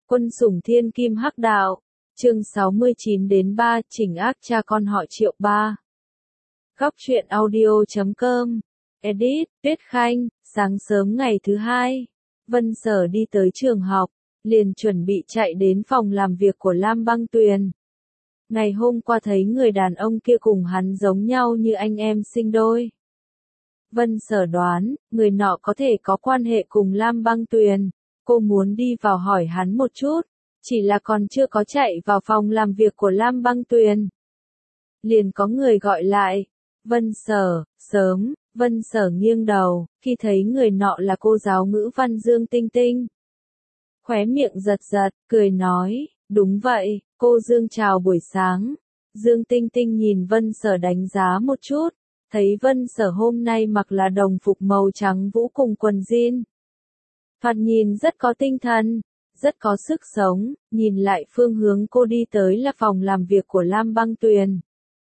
Quân sủng thiên kim hắc đạo, chương 69 đến 3, chỉnh ác cha con họ Triệu 3. Góc truyện audio.com, edit, Tuyết Khanh, sáng sớm ngày thứ hai, Vân Sở đi tới trường học, liền chuẩn bị chạy đến phòng làm việc của Lam Băng Tuyền. Ngày hôm qua thấy người đàn ông kia cùng hắn giống nhau như anh em sinh đôi. Vân Sở đoán, người nọ có thể có quan hệ cùng Lam Băng Tuyền. Cô muốn đi vào hỏi hắn một chút, chỉ là còn chưa có chạy vào phòng làm việc của Lam Băng Tuyền. Liền có người gọi lại, Vân Sở, sớm, Vân Sở nghiêng đầu, khi thấy người nọ là cô giáo ngữ văn Dương Tinh Tinh. Khóe miệng giật giật, cười nói, đúng vậy, cô Dương chào buổi sáng. Dương Tinh Tinh nhìn Vân Sở đánh giá một chút, thấy Vân Sở hôm nay mặc là đồng phục màu trắng vũ cùng quần jean. Thoạt nhìn rất có tinh thần, rất có sức sống, nhìn lại phương hướng cô đi tới là phòng làm việc của Lam Băng Tuyền.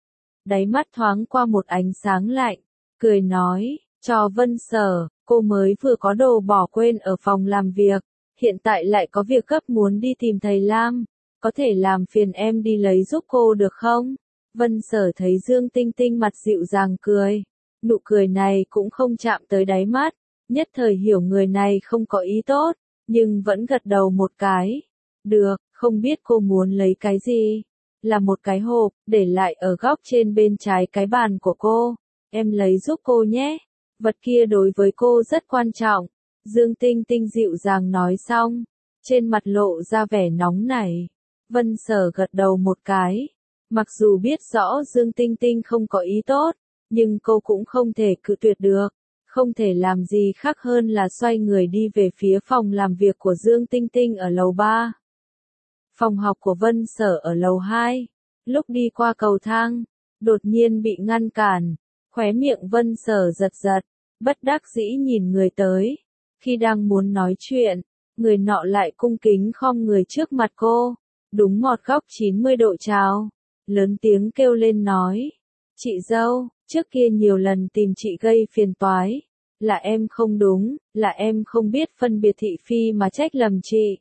Đáy mắt thoáng qua một ánh sáng lạnh, cười nói, cho Vân Sở, cô mới vừa có đồ bỏ quên ở phòng làm việc, hiện tại lại có việc gấp muốn đi tìm thầy Lam, có thể làm phiền em đi lấy giúp cô được không? Vân Sở thấy Dương Tinh Tinh mặt dịu dàng cười, nụ cười này cũng không chạm tới đáy mắt. Nhất thời hiểu người này không có ý tốt, nhưng vẫn gật đầu một cái. Được, không biết cô muốn lấy cái gì? Là một cái hộp, để lại ở góc trên bên trái cái bàn của cô. Em lấy giúp cô nhé. Vật kia đối với cô rất quan trọng. Dương Tinh Tinh dịu dàng nói xong. Trên mặt lộ ra vẻ nóng nảy. Vân Sở gật đầu một cái. Mặc dù biết rõ Dương Tinh Tinh không có ý tốt, nhưng cô cũng không thể cự tuyệt được. Không thể làm gì khác hơn là xoay người đi về phía phòng làm việc của Dương Tinh Tinh ở lầu 3. Phòng học của Vân Sở ở lầu 2. Lúc đi qua cầu thang, đột nhiên bị ngăn cản, khóe miệng Vân Sở giật giật, bất đắc dĩ nhìn người tới. Khi đang muốn nói chuyện, người nọ lại cung kính khom người trước mặt cô, đúng một góc 90 độ chào, lớn tiếng kêu lên nói, chị dâu. Trước kia nhiều lần tìm chị gây phiền toái, là em không đúng, là em không biết phân biệt thị phi mà trách lầm chị.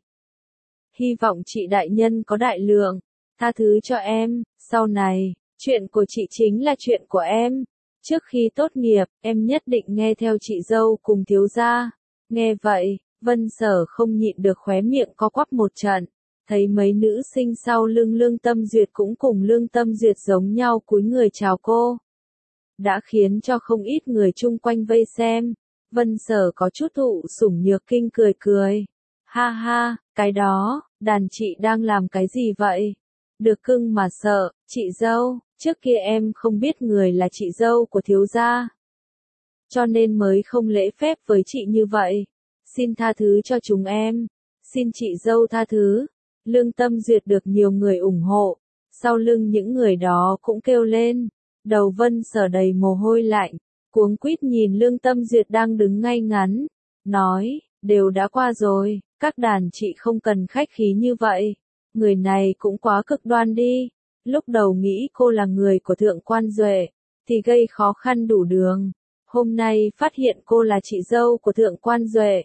Hy vọng chị đại nhân có đại lượng, tha thứ cho em, sau này, chuyện của chị chính là chuyện của em. Trước khi tốt nghiệp, em nhất định nghe theo chị dâu cùng thiếu gia. Nghe vậy, Vân Sở không nhịn được khóe miệng co quắp một trận, thấy mấy nữ sinh sau lưng Lương Tâm Duyệt cũng cùng Lương Tâm Duyệt giống nhau cúi người chào cô. Đã khiến cho không ít người chung quanh vây xem. Vân Sở có chút thụ sủng nhược kinh cười cười. Ha ha, cái đó, đàn chị đang làm cái gì vậy? Được cưng mà sợ, chị dâu, trước kia em không biết người là chị dâu của thiếu gia. Cho nên mới không lễ phép với chị như vậy. Xin tha thứ cho chúng em. Xin chị dâu tha thứ. Lương Tâm Duyệt được nhiều người ủng hộ. Sau lưng những người đó cũng kêu lên. Đầu Vân Sở đầy mồ hôi lạnh, cuống quýt nhìn Lương Tâm Duyệt đang đứng ngay ngắn, nói, đều đã qua rồi, các đàn chị không cần khách khí như vậy, người này cũng quá cực đoan đi, lúc đầu nghĩ cô là người của Thượng Quan Duệ, thì gây khó khăn đủ đường, hôm nay phát hiện cô là chị dâu của Thượng Quan Duệ.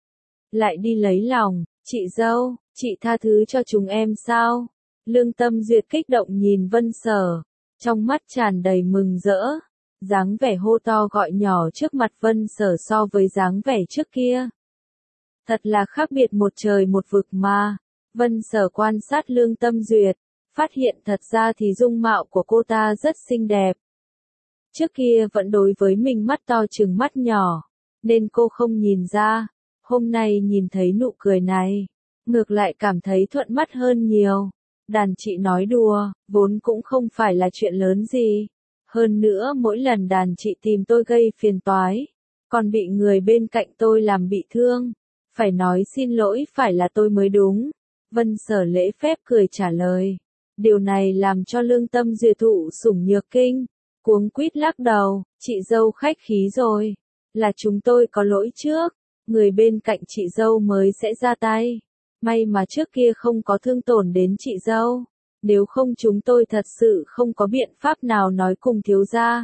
Lại đi lấy lòng, chị dâu, chị tha thứ cho chúng em sao? Lương Tâm Duyệt kích động nhìn Vân Sở. Trong mắt tràn đầy mừng rỡ, dáng vẻ hô to gọi nhỏ trước mặt Vân Sở so với dáng vẻ trước kia. Thật là khác biệt một trời một vực mà. Vân Sở quan sát Lương Tâm Duyệt, phát hiện thật ra thì dung mạo của cô ta rất xinh đẹp. Trước kia vẫn đối với mình mắt to chừng mắt nhỏ, nên cô không nhìn ra, hôm nay nhìn thấy nụ cười này, ngược lại cảm thấy thuận mắt hơn nhiều. Đàn chị nói đùa, vốn cũng không phải là chuyện lớn gì. Hơn nữa mỗi lần đàn chị tìm tôi gây phiền toái, còn bị người bên cạnh tôi làm bị thương. Phải nói xin lỗi phải là tôi mới đúng. Vân Sở lễ phép cười trả lời. Điều này làm cho Lương Tâm Duyệt thụ sủng nhược kinh. Cuống quýt lắc đầu, chị dâu khách khí rồi. Là chúng tôi có lỗi trước, người bên cạnh chị dâu mới sẽ ra tay. May mà trước kia không có thương tổn đến chị dâu, nếu không chúng tôi thật sự không có biện pháp nào nói cùng thiếu gia.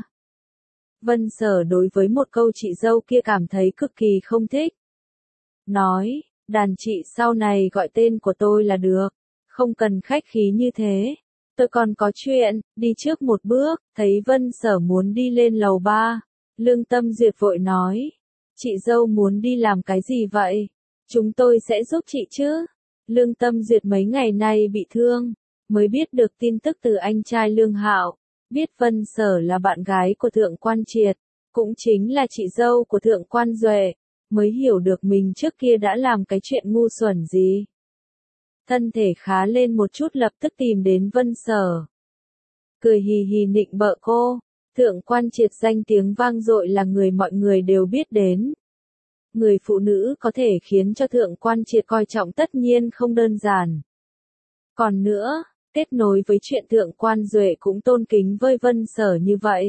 Vân Sở đối với một câu chị dâu kia cảm thấy cực kỳ không thích. Nói, Đàn chị sau này gọi tên của tôi là được, không cần khách khí như thế. Tôi còn có chuyện, đi trước một bước, thấy Vân Sở muốn đi lên lầu 3. Lương Tâm Duyệt vội nói, chị dâu muốn đi làm cái gì vậy? Chúng tôi sẽ giúp chị chứ. Lương Tâm Duyệt mấy ngày nay bị thương, mới biết được tin tức từ anh trai Lương Hạo, biết Vân Sở là bạn gái của Thượng Quan Triệt, cũng chính là chị dâu của Thượng Quan Duệ, mới hiểu được mình trước kia đã làm cái chuyện ngu xuẩn gì. Thân thể khá lên một chút lập tức tìm đến Vân Sở. Cười hì hì nịnh bợ cô, Thượng Quan Triệt danh tiếng vang dội là người mọi người đều biết đến. Người phụ nữ có thể khiến cho Thượng Quan Triệt coi trọng tất nhiên không đơn giản. Còn nữa, kết nối với chuyện Thượng Quan Duệ cũng tôn kính với Vân Sở như vậy.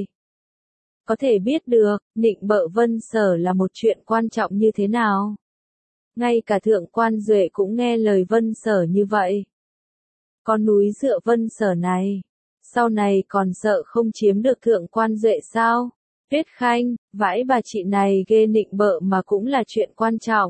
Có thể biết được, nịnh bợ Vân Sở là một chuyện quan trọng như thế nào. Ngay cả Thượng Quan Duệ cũng nghe lời Vân Sở như vậy. Con núi dựa Vân Sở này, sau này còn sợ không chiếm được Thượng Quan Duệ sao? Tuyết Khanh, vãi bà chị này ghê, nịnh bợ mà cũng là chuyện quan trọng.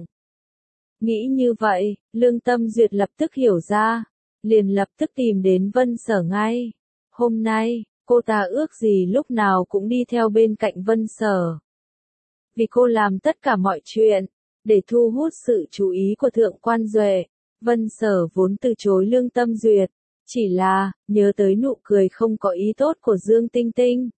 Nghĩ như vậy, Lương Tâm Duyệt lập tức hiểu ra, liền lập tức tìm đến Vân Sở ngay. Hôm nay, cô ta ước gì lúc nào cũng đi theo bên cạnh Vân Sở. Vì cô làm tất cả mọi chuyện, để thu hút sự chú ý của Thượng Quan Duệ, Vân Sở vốn từ chối Lương Tâm Duyệt, chỉ là, nhớ tới nụ cười không có ý tốt của Dương Tinh Tinh.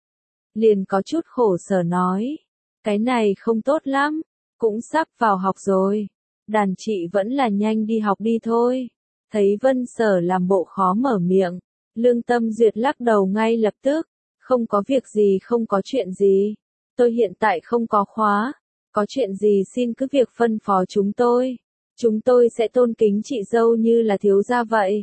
Liền có chút khổ sở nói, cái này không tốt lắm, cũng sắp vào học rồi, đàn chị vẫn là nhanh đi học đi thôi. Thấy Vân Sở làm bộ khó mở miệng, Lương Tâm Duyệt lắc đầu ngay lập tức, không có việc gì, không có chuyện gì, tôi hiện tại không có khóa, có chuyện gì xin cứ việc phân phó chúng tôi sẽ tôn kính chị dâu như là thiếu gia vậy.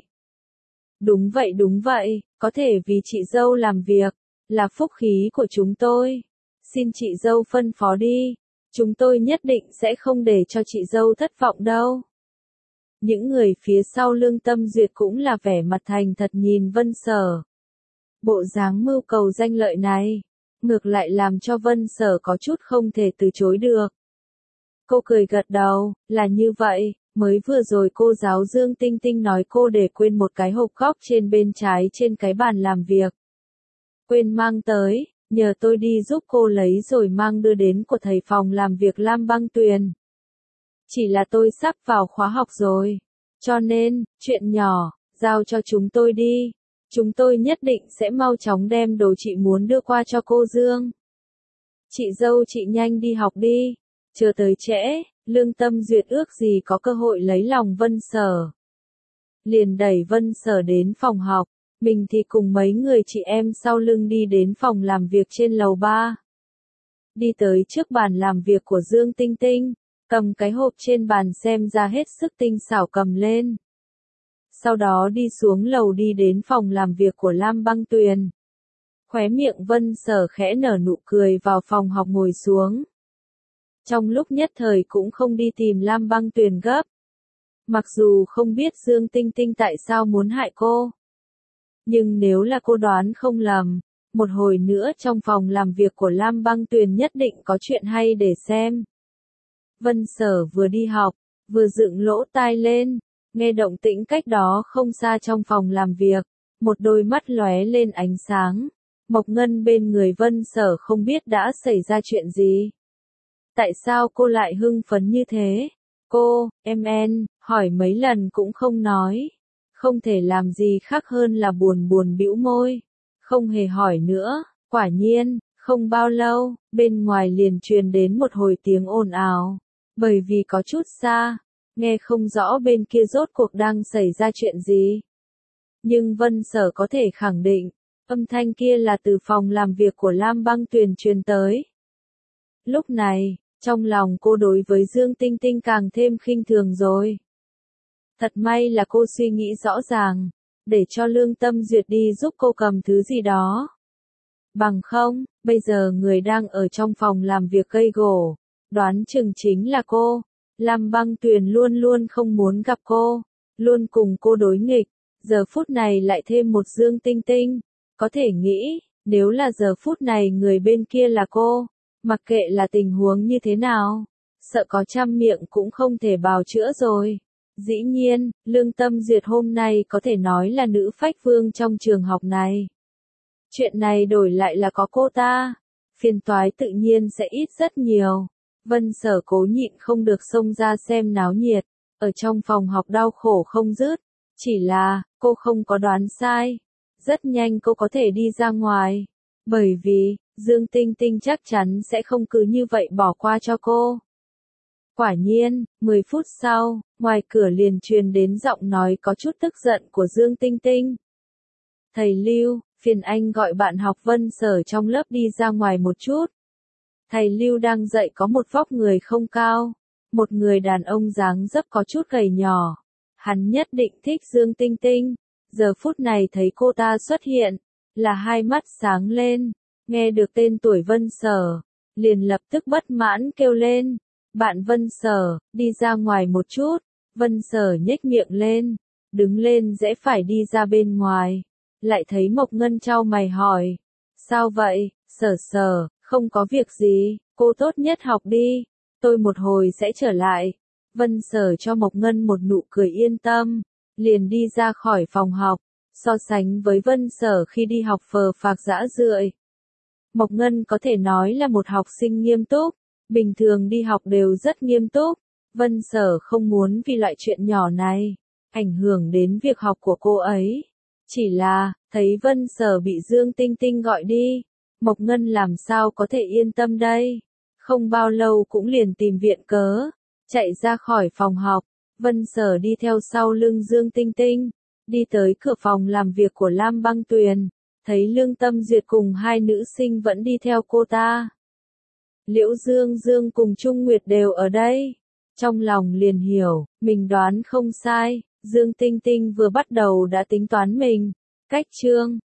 Đúng vậy, có thể vì chị dâu làm việc, là phúc khí của chúng tôi, xin chị dâu phân phó đi, chúng tôi nhất định sẽ không để cho chị dâu thất vọng đâu. Những người phía sau Lương Tâm Duyệt cũng là vẻ mặt thành thật nhìn Vân Sở. Bộ dáng mưu cầu danh lợi này, ngược lại làm cho Vân Sở có chút không thể từ chối được. Cô cười gật đầu, là như vậy, mới vừa rồi cô giáo Dương Tinh Tinh nói cô để quên một cái hộp góc trên bên trái trên cái bàn làm việc. Quên mang tới, nhờ tôi đi giúp cô lấy rồi mang đưa đến của thầy phòng làm việc Lam Băng Tuyền. Chỉ là tôi sắp vào khóa học rồi, cho nên, chuyện nhỏ, giao cho chúng tôi đi. Chúng tôi nhất định sẽ mau chóng đem đồ chị muốn đưa qua cho cô Dương. Chị dâu chị nhanh đi học đi, chờ tới trễ, Lương Tâm Duyệt ước gì có cơ hội lấy lòng Vân Sở. Liền đẩy Vân Sở đến phòng học, mình thì cùng mấy người chị em sau lưng đi đến phòng làm việc trên lầu 3. Đi tới trước bàn làm việc của Dương Tinh Tinh, cầm cái hộp trên bàn xem ra hết sức tinh xảo cầm lên. Sau đó đi xuống lầu đi đến phòng làm việc của Lam Băng Tuyền. Khóe miệng Vân Sở khẽ nở nụ cười vào phòng học ngồi xuống. Trong lúc nhất thời cũng không đi tìm Lam Băng Tuyền gấp. Mặc dù không biết Dương Tinh Tinh tại sao muốn hại cô. Nhưng nếu là cô đoán không lầm, một hồi nữa trong phòng làm việc của Lam Băng Tuyền nhất định có chuyện hay để xem. Vân Sở vừa đi học, vừa dựng lỗ tai lên, nghe động tĩnh cách đó không xa trong phòng làm việc, một đôi mắt lóe lên ánh sáng. Mộc Ngân bên người Vân Sở không biết đã xảy ra chuyện gì. Tại sao cô lại hưng phấn như thế? Cô, em hỏi mấy lần cũng không nói. Không thể làm gì khác hơn là buồn bĩu môi. Không hề hỏi nữa, quả nhiên, không bao lâu, bên ngoài liền truyền đến một hồi tiếng ồn ào. Bởi vì có chút xa, nghe không rõ bên kia rốt cuộc đang xảy ra chuyện gì. Nhưng Vân Sở có thể khẳng định, âm thanh kia là từ phòng làm việc của Lam Băng Tuyền truyền tới. Lúc này, trong lòng cô đối với Dương Tinh Tinh càng thêm khinh thường rồi. Thật may là cô suy nghĩ rõ ràng, để cho Lương Tâm Duyệt đi giúp cô cầm thứ gì đó. Bằng không, bây giờ người đang ở trong phòng làm việc gây gổ, đoán chừng chính là cô. Lam Băng Tuyền luôn luôn không muốn gặp cô, luôn cùng cô đối nghịch, giờ phút này lại thêm một Dương Tinh Tinh. Có thể nghĩ, nếu là giờ phút này người bên kia là cô, mặc kệ là tình huống như thế nào, sợ có trăm miệng cũng không thể bào chữa rồi. Dĩ nhiên, Lương Tâm Duyệt hôm nay có thể nói là nữ phách vương trong trường học này. Chuyện này đổi lại là có cô ta, phiền toái tự nhiên sẽ ít rất nhiều. Vân Sở cố nhịn không được xông ra xem náo nhiệt, ở trong phòng học đau khổ không dứt. Chỉ là, cô không có đoán sai. Rất nhanh cô có thể đi ra ngoài. Bởi vì, Dương Tinh Tinh chắc chắn sẽ không cứ như vậy bỏ qua cho cô. Quả nhiên, 10 phút sau, ngoài cửa liền truyền đến giọng nói có chút tức giận của Dương Tinh Tinh. Thầy Lưu, phiền anh gọi bạn học Vân Sở trong lớp đi ra ngoài một chút. Thầy Lưu đang dạy có một vóc người không cao, một người đàn ông dáng dấp có chút gầy nhỏ. Hắn nhất định thích Dương Tinh Tinh, giờ phút này thấy cô ta xuất hiện, là hai mắt sáng lên, nghe được tên tuổi Vân Sở, liền lập tức bất mãn kêu lên. Bạn Vân Sở, đi ra ngoài một chút. Vân Sở nhếch miệng lên, đứng lên rẽ phải đi ra bên ngoài. Lại thấy Mộc Ngân chau mày hỏi. Sao vậy, Sở Sở, không có việc gì, cô tốt nhất học đi, tôi một hồi sẽ trở lại. Vân Sở cho Mộc Ngân một nụ cười yên tâm, liền đi ra khỏi phòng học. So sánh với Vân Sở khi đi học phờ phạc dã rượi, Mộc Ngân có thể nói là một học sinh nghiêm túc. Bình thường đi học đều rất nghiêm túc. Vân Sở không muốn vì loại chuyện nhỏ này ảnh hưởng đến việc học của cô ấy. Chỉ là, thấy Vân Sở bị Dương Tinh Tinh gọi đi, Mộc Ngân làm sao có thể yên tâm đây. Không bao lâu cũng liền tìm viện cớ, chạy ra khỏi phòng học. Vân Sở đi theo sau lưng Dương Tinh Tinh, đi tới cửa phòng làm việc của Lam Băng Tuyền, thấy Lương Tâm Duyệt cùng hai nữ sinh vẫn đi theo cô ta. Liễu Dương Dương cùng Trung Nguyệt đều ở đây. Trong lòng liền hiểu, mình đoán không sai, Dương Tinh Tinh vừa bắt đầu đã tính toán mình. Cách chương